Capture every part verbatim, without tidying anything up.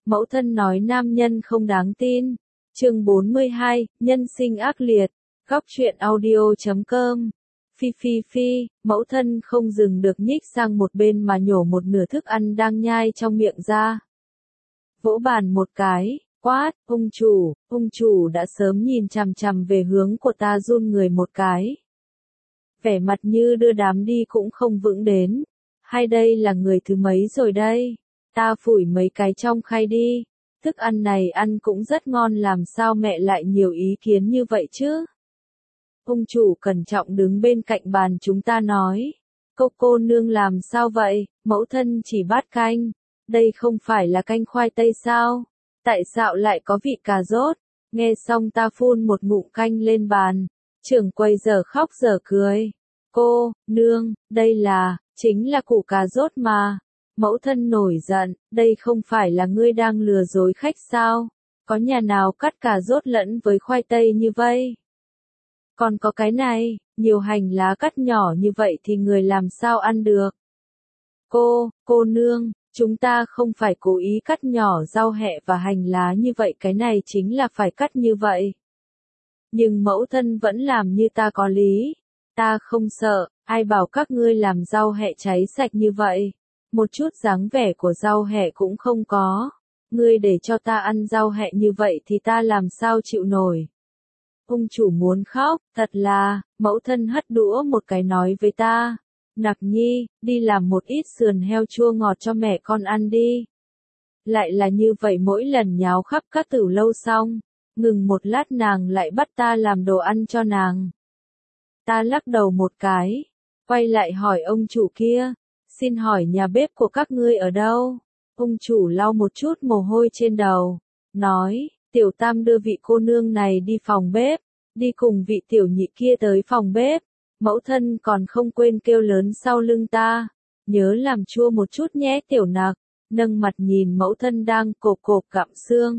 Mẫu thân nói nam nhân không đáng tin. Chương bốn mươi hai, nhân sinh ác liệt. Góc truyện audio chấm com. Phi phi phi, mẫu thân không dừng được nhích sang một bên mà nhổ một nửa thức ăn đang nhai trong miệng ra. Vỗ bàn một cái, quát, ông chủ, ông chủ đã sớm nhìn chằm chằm về hướng của ta run người một cái. Vẻ mặt như đưa đám đi cũng không vững đến. Hay đây là người thứ mấy rồi đây? Ta phủi mấy cái trong khay đi. Thức ăn này ăn cũng rất ngon, làm sao mẹ lại nhiều ý kiến như vậy chứ? Ông chủ cẩn trọng đứng bên cạnh bàn chúng ta nói. Cô cô nương làm sao vậy? Mẫu thân chỉ bát canh. Đây không phải là canh khoai tây sao? Tại sao lại có vị cà rốt? Nghe xong ta phun một ngụm canh lên bàn. Trưởng quầy giờ khóc giờ cười. Cô, nương, đây là, chính là củ cà rốt mà. Mẫu thân nổi giận, đây không phải là ngươi đang lừa dối khách sao? Có nhà nào cắt cà rốt lẫn với khoai tây như vậy? Còn có cái này, nhiều hành lá cắt nhỏ như vậy thì người làm sao ăn được? Cô, cô nương, chúng ta không phải cố ý cắt nhỏ rau hẹ và hành lá như vậy, cái này chính là phải cắt như vậy. Nhưng mẫu thân vẫn làm như ta có lý. Ta không sợ, ai bảo các ngươi làm rau hẹ cháy sạch như vậy. Một chút dáng vẻ của rau hẹ cũng không có. Ngươi để cho ta ăn rau hẹ như vậy thì ta làm sao chịu nổi. Ông chủ muốn khóc, thật là, mẫu thân hất đũa một cái nói với ta. Nặc nhi, đi làm một ít sườn heo chua ngọt cho mẹ con ăn đi. Lại là như vậy mỗi lần nháo khắp các tử lâu xong. Ngừng một lát nàng lại bắt ta làm đồ ăn cho nàng. Ta lắc đầu một cái, quay lại hỏi ông chủ kia, xin hỏi nhà bếp của các ngươi ở đâu? Ông chủ lau một chút mồ hôi trên đầu, nói, tiểu tam đưa vị cô nương này đi phòng bếp, đi cùng vị tiểu nhị kia tới phòng bếp, mẫu thân còn không quên kêu lớn sau lưng ta, nhớ làm chua một chút nhé tiểu nặc, nâng mặt nhìn mẫu thân đang cộp cộp gặm xương.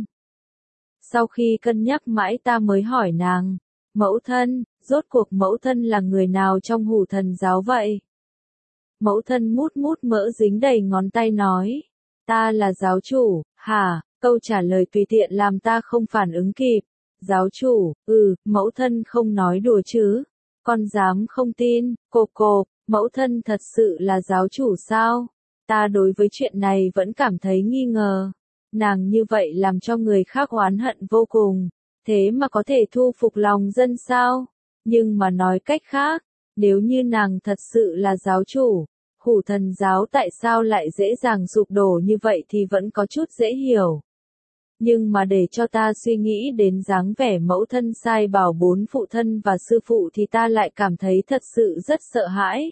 Sau khi cân nhắc mãi ta mới hỏi nàng, mẫu thân, rốt cuộc mẫu thân là người nào trong Hủ Thần giáo vậy? Mẫu thân mút mút mỡ dính đầy ngón tay nói, ta là giáo chủ, hả? Câu trả lời tùy tiện làm ta không phản ứng kịp. Giáo chủ, ừ, mẫu thân không nói đùa chứ? Con dám không tin, cộp cộp, mẫu thân thật sự là giáo chủ sao? Ta đối với chuyện này vẫn cảm thấy nghi ngờ. Nàng như vậy làm cho người khác oán hận vô cùng. Thế mà có thể thu phục lòng dân sao? Nhưng mà nói cách khác, nếu như nàng thật sự là giáo chủ, Hủ Thần giáo tại sao lại dễ dàng sụp đổ như vậy thì vẫn có chút dễ hiểu. Nhưng mà để cho ta suy nghĩ đến dáng vẻ mẫu thân sai bảo bốn phụ thân và sư phụ thì ta lại cảm thấy thật sự rất sợ hãi.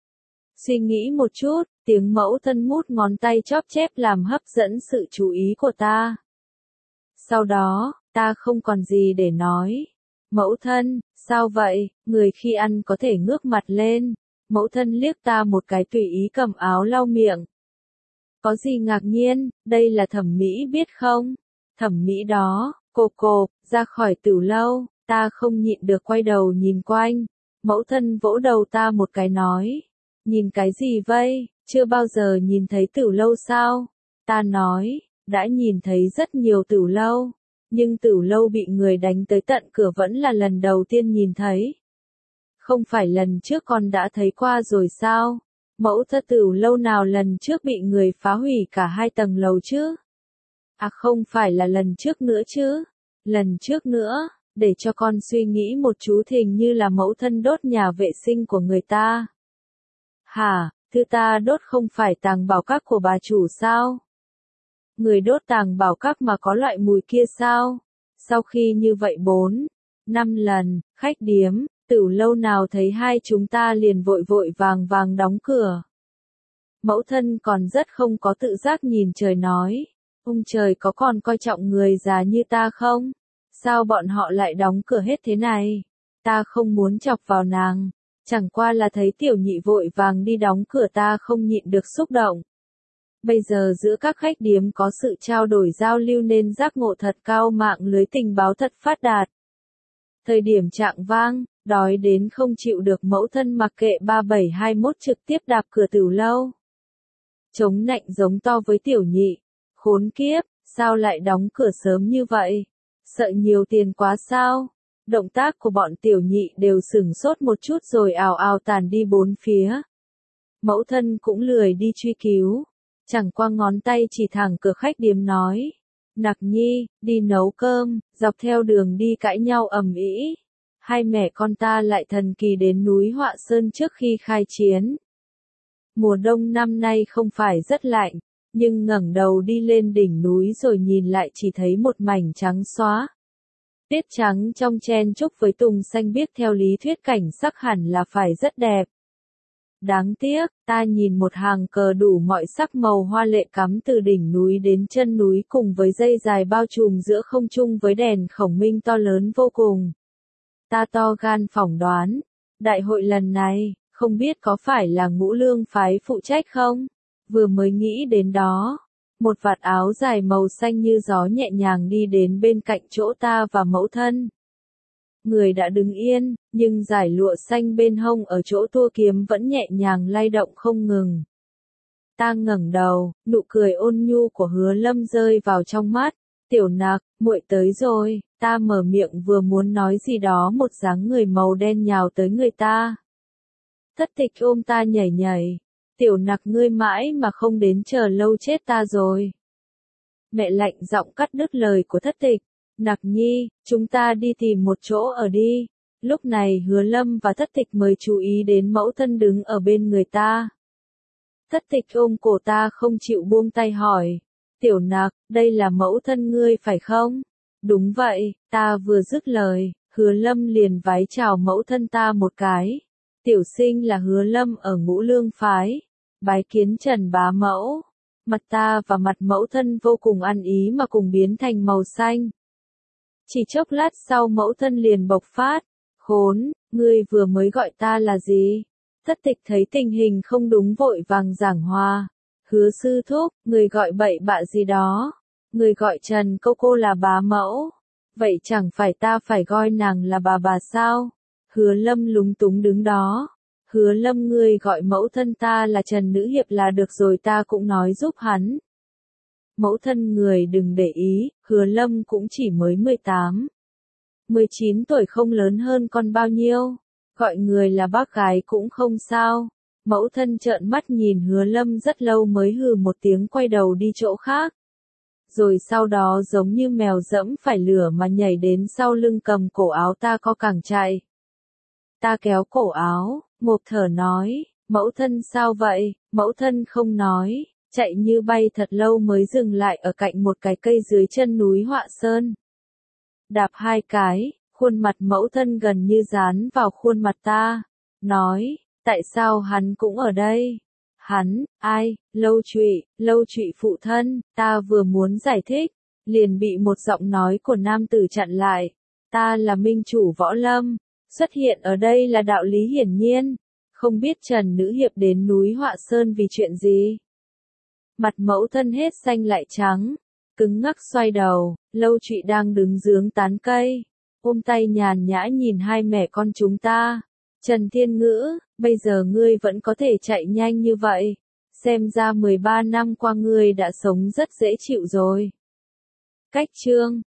Suy nghĩ một chút, tiếng mẫu thân mút ngón tay chóp chép làm hấp dẫn sự chú ý của ta. Sau đó, ta không còn gì để nói. Mẫu thân, sao vậy, người khi ăn có thể ngước mặt lên. Mẫu thân liếc ta một cái tùy ý cầm áo lau miệng. Có gì ngạc nhiên, đây là thẩm mỹ biết không? Thẩm mỹ đó, cộp cộp, ra khỏi tửu lâu, ta không nhịn được quay đầu nhìn quanh. Mẫu thân vỗ đầu ta một cái nói. Nhìn cái gì vậy, chưa bao giờ nhìn thấy tửu lâu sao? Ta nói, đã nhìn thấy rất nhiều tửu lâu. Nhưng tửu lâu bị người đánh tới tận cửa vẫn là lần đầu tiên nhìn thấy. Không phải lần trước con đã thấy qua rồi sao? Mẫu thân tửu lâu nào lần trước bị người phá hủy cả hai tầng lầu chứ? À không phải là lần trước nữa chứ? Lần trước nữa, để cho con suy nghĩ một chút, hình như là mẫu thân đốt nhà vệ sinh của người ta. Hả, thứ ta đốt không phải tàng bảo các của bà chủ sao? Người đốt tàng bảo các mà có loại mùi kia sao? Sau khi như vậy bốn, năm lần, khách điếm, tửu lâu nào thấy hai chúng ta liền vội vội vàng vàng đóng cửa. Mẫu thân còn rất không có tự giác nhìn trời nói, ông trời có còn coi trọng người già như ta không? Sao bọn họ lại đóng cửa hết thế này? Ta không muốn chọc vào nàng, chẳng qua là thấy tiểu nhị vội vàng đi đóng cửa ta không nhịn được xúc động. Bây giờ giữa các khách điếm có sự trao đổi giao lưu nên giác ngộ thật cao, mạng lưới tình báo thật phát đạt. Thời điểm trạng vang, đói đến không chịu được, mẫu thân mặc kệ ba bảy hai mốt trực tiếp đạp cửa tửu lâu. Chống nạnh giống to với tiểu nhị, khốn kiếp, sao lại đóng cửa sớm như vậy? Sợ nhiều tiền quá sao? Động tác của bọn tiểu nhị đều sửng sốt một chút rồi ào ào tàn đi bốn phía. Mẫu thân cũng lười đi truy cứu, chẳng qua ngón tay chỉ thẳng cửa khách điếm nói. Nặc nhi, đi nấu cơm, dọc theo đường đi cãi nhau ầm ĩ. Hai mẹ con ta lại thần kỳ đến núi Họa Sơn trước khi khai chiến. Mùa đông năm nay không phải rất lạnh, nhưng ngẩng đầu đi lên đỉnh núi rồi nhìn lại chỉ thấy một mảnh trắng xóa. Tuyết trắng trong chen chúc với tùng xanh biếc theo lý thuyết cảnh sắc hẳn là phải rất đẹp. Đáng tiếc, ta nhìn một hàng cờ đủ mọi sắc màu hoa lệ cắm từ đỉnh núi đến chân núi cùng với dây dài bao trùm giữa không trung với đèn khổng minh to lớn vô cùng. Ta to gan phỏng đoán, đại hội lần này, không biết có phải là Ngũ Lương phái phụ trách không? Vừa mới nghĩ đến đó, một vạt áo dài màu xanh như gió nhẹ nhàng đi đến bên cạnh chỗ ta và mẫu thân. Người đã đứng yên, nhưng dải lụa xanh bên hông ở chỗ tua kiếm vẫn nhẹ nhàng lay động không ngừng. Ta ngẩng đầu, nụ cười ôn nhu của Hứa Lâm rơi vào trong mắt. Tiểu Nặc, muội tới rồi. Ta mở miệng vừa muốn nói gì đó một dáng người màu đen nhào tới người ta. Thất Tịch ôm ta nhảy nhảy. Tiểu Nặc ngươi mãi mà không đến chờ lâu chết ta rồi. Mẹ lạnh giọng cắt đứt lời của Thất Tịch. Nặc nhi, chúng ta đi tìm một chỗ ở đi. Lúc này Hứa Lâm và Thất Tịch mới chú ý đến mẫu thân đứng ở bên người ta. Thất Tịch ôm cổ ta không chịu buông tay hỏi. Tiểu Nặc, đây là mẫu thân ngươi phải không? Đúng vậy, ta vừa dứt lời, Hứa Lâm liền vái chào mẫu thân ta một cái. Tiểu sinh là Hứa Lâm ở Ngũ Lương phái. Bái kiến Trần bá mẫu. Mặt ta và mặt mẫu thân vô cùng ăn ý mà cùng biến thành màu xanh. Chỉ chốc lát sau mẫu thân liền bộc phát. Khốn, ngươi vừa mới gọi ta là gì? Thất Tịch thấy tình hình không đúng vội vàng giảng hòa. Hứa sư thúc, người gọi bậy bạ gì đó. Người gọi Trần cô cô là bá mẫu. Vậy chẳng phải ta phải gọi nàng là bà bà sao? Hứa Lâm lúng túng đứng đó. Hứa Lâm ngươi gọi mẫu thân ta là Trần Nữ Hiệp là được rồi, ta cũng nói giúp hắn. Mẫu thân người đừng để ý, Hứa Lâm cũng chỉ mới mười tám. mười chín tuổi không lớn hơn con bao nhiêu. Gọi người là bác gái cũng không sao. Mẫu thân trợn mắt nhìn Hứa Lâm rất lâu mới hừ một tiếng quay đầu đi chỗ khác. Rồi sau đó giống như mèo dẫm phải lửa mà nhảy đến sau lưng cầm cổ áo ta co cẳng chạy. Ta kéo cổ áo, ngộp thở nói, mẫu thân sao vậy? Mẫu thân không nói, chạy như bay thật lâu mới dừng lại ở cạnh một cái cây dưới chân núi Họa Sơn. Đạp hai cái, khuôn mặt mẫu thân gần như dán vào khuôn mặt ta, nói, tại sao hắn cũng ở đây? Hắn, ai, Lâu Trụy, Lâu Trụy phụ thân, ta vừa muốn giải thích, liền bị một giọng nói của nam tử chặn lại, ta là minh chủ Võ Lâm, xuất hiện ở đây là đạo lý hiển nhiên, không biết Trần Nữ Hiệp đến núi Họa Sơn vì chuyện gì? Mặt mẫu thân hết xanh lại trắng, cứng ngắc xoay đầu, Lâu Trụy đang đứng giướng tán cây, ôm tay nhàn nhã nhìn hai mẹ con chúng ta. Trần Thiên Ngữ, bây giờ ngươi vẫn có thể chạy nhanh như vậy, xem ra mười ba năm qua ngươi đã sống rất dễ chịu rồi. Cách chương